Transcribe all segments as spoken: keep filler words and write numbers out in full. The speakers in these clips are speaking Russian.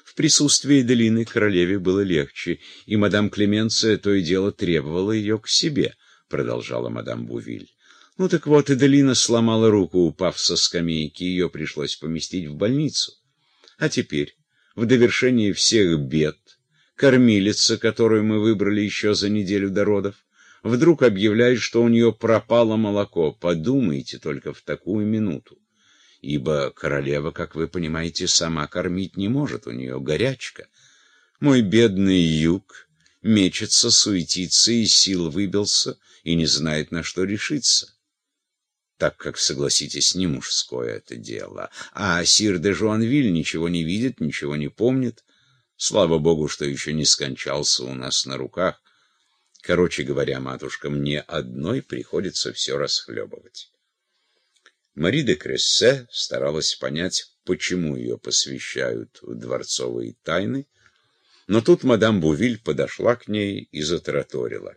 В присутствии Делины королеве было легче, и мадам Клеменция то и дело требовала ее к себе, продолжала мадам Бувиль. Ну так вот, и Делина сломала руку, упав со скамейки, ее пришлось поместить в больницу. А теперь, в довершении всех бед, кормилица, которую мы выбрали еще за неделю до родов, вдруг объявляет, что у нее пропало молоко. Подумайте только в такую минуту. Ибо королева, как вы понимаете, сама кормить не может, у нее горячка. Мой бедный юг мечется, суетится, и сил выбился, и не знает, на что решиться. Так как, согласитесь, не мужское это дело. А сир де Жуанвиль ничего не видит, ничего не помнит. Слава богу, что еще не скончался у нас на руках. Короче говоря, матушка, мне одной приходится все расхлебывать. Мари де Крессе старалась понять, почему ее посвящают в дворцовые тайны, но тут мадам Бувиль подошла к ней и затараторила.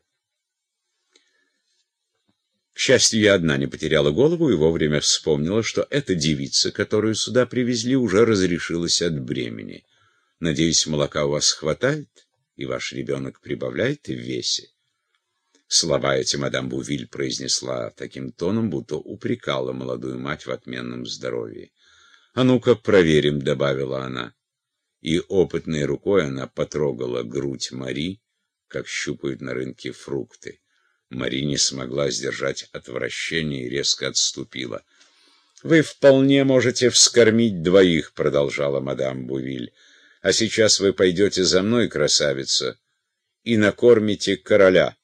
К счастью, я одна не потеряла голову и вовремя вспомнила, что эта девица, которую сюда привезли, уже разрешилась от бремени. Надеюсь, молока у вас хватает, и ваш ребенок прибавляет в весе. Слова эти мадам Бувиль произнесла таким тоном, будто упрекала молодую мать в отменном здоровье. «А ну-ка, проверим», — добавила она. И опытной рукой она потрогала грудь Мари, как щупают на рынке фрукты. Мари не смогла сдержать отвращение и резко отступила. «Вы вполне можете вскормить двоих», — продолжала мадам Бувиль. «А сейчас вы пойдете за мной, красавица, и накормите короля».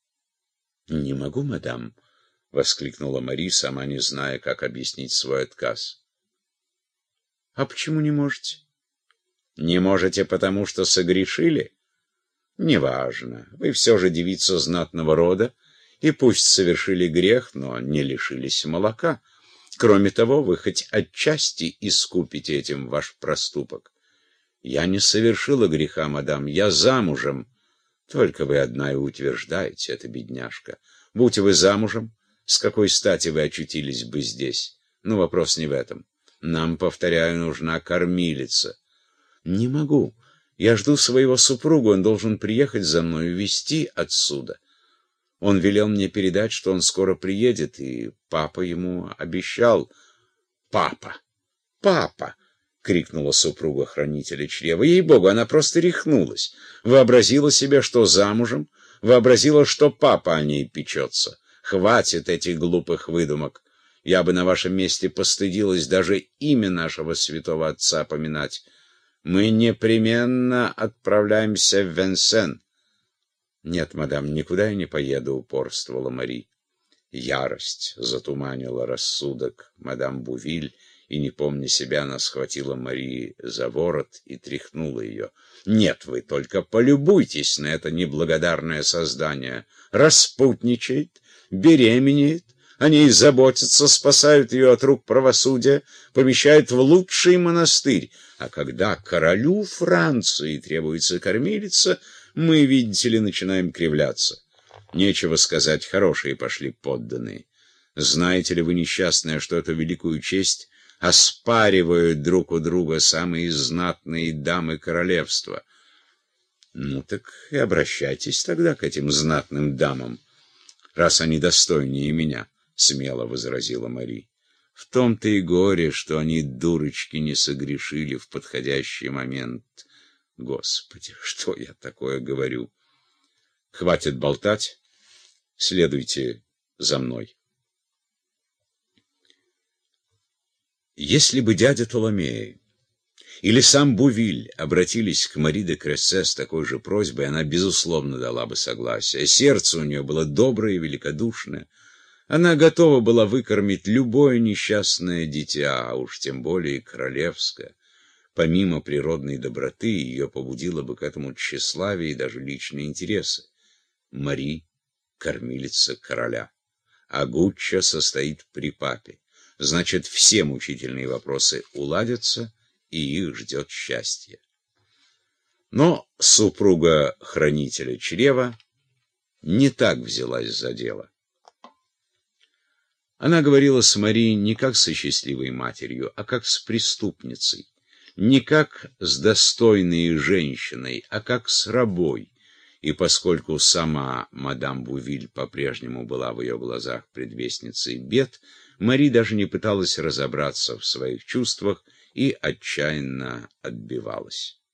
«Не могу, мадам», — воскликнула Мари, сама не зная, как объяснить свой отказ. «А почему не можете?» «Не можете, потому что согрешили?» «Неважно. Вы все же девица знатного рода, и пусть совершили грех, но не лишились молока. Кроме того, вы хоть отчасти искупите этим ваш проступок». «Я не совершила греха, мадам, я замужем». «Только вы одна и утверждаете это, бедняжка. Будь вы замужем, с какой стати вы очутились бы здесь? Ну, вопрос не в этом. Нам, повторяю, нужна кормилица». «Не могу. Я жду своего супруга, он должен приехать за мной и увезти отсюда. Он велел мне передать, что он скоро приедет, и папа ему обещал». «Папа! Папа!» — крикнула супруга хранителя чрева. Ей-богу, она просто рехнулась. Вообразила себе, что замужем, вообразила, что папа о ней печется. Хватит этих глупых выдумок. Я бы на вашем месте постыдилась даже имя нашего святого отца поминать. Мы непременно отправляемся в Венсен. Нет, мадам, никуда я не поеду, упорствовала Мари. Ярость затуманила рассудок мадам Бувиль, и, не помня себя, она схватила Мари за ворот и тряхнула ее. «Нет, вы только полюбуйтесь на это неблагодарное создание. Распутничает, беременеет, о ней заботятся, спасают ее от рук правосудия, помещают в лучший монастырь. А когда королю Франции требуется кормилица, мы, видите ли, начинаем кривляться. Нечего сказать, хорошие пошли подданные. Знаете ли вы, несчастная, что эту великую честь оспаривают друг у друга самые знатные дамы королевства? Ну так и обращайтесь тогда к этим знатным дамам, раз они достойнее меня, — смело возразила Мари. В том-то и горе, что они, дурочки, не согрешили в подходящий момент. Господи, что я такое говорю? Хватит болтать, следуйте за мной. Если бы дядя Толомей или сам Бувиль обратились к Мари де Крессе с такой же просьбой, она, безусловно, дала бы согласие. Сердце у нее было доброе и великодушное. Она готова была выкормить любое несчастное дитя, а уж тем более королевское. Помимо природной доброты, ее побудило бы к этому тщеславие и даже личные интересы. Мари — кормилица короля, а Гуччо состоит при папе. Значит, все мучительные вопросы уладятся, и их ждет счастье. Но супруга хранителя чрева не так взялась за дело. Она говорила с Мари не как со счастливой матерью, а как с преступницей. не как с достойной женщиной, а как с рабой. И поскольку сама мадам Бувиль по-прежнему была в ее глазах предвестницей бед, Мари даже не пыталась разобраться в своих чувствах и отчаянно отбивалась.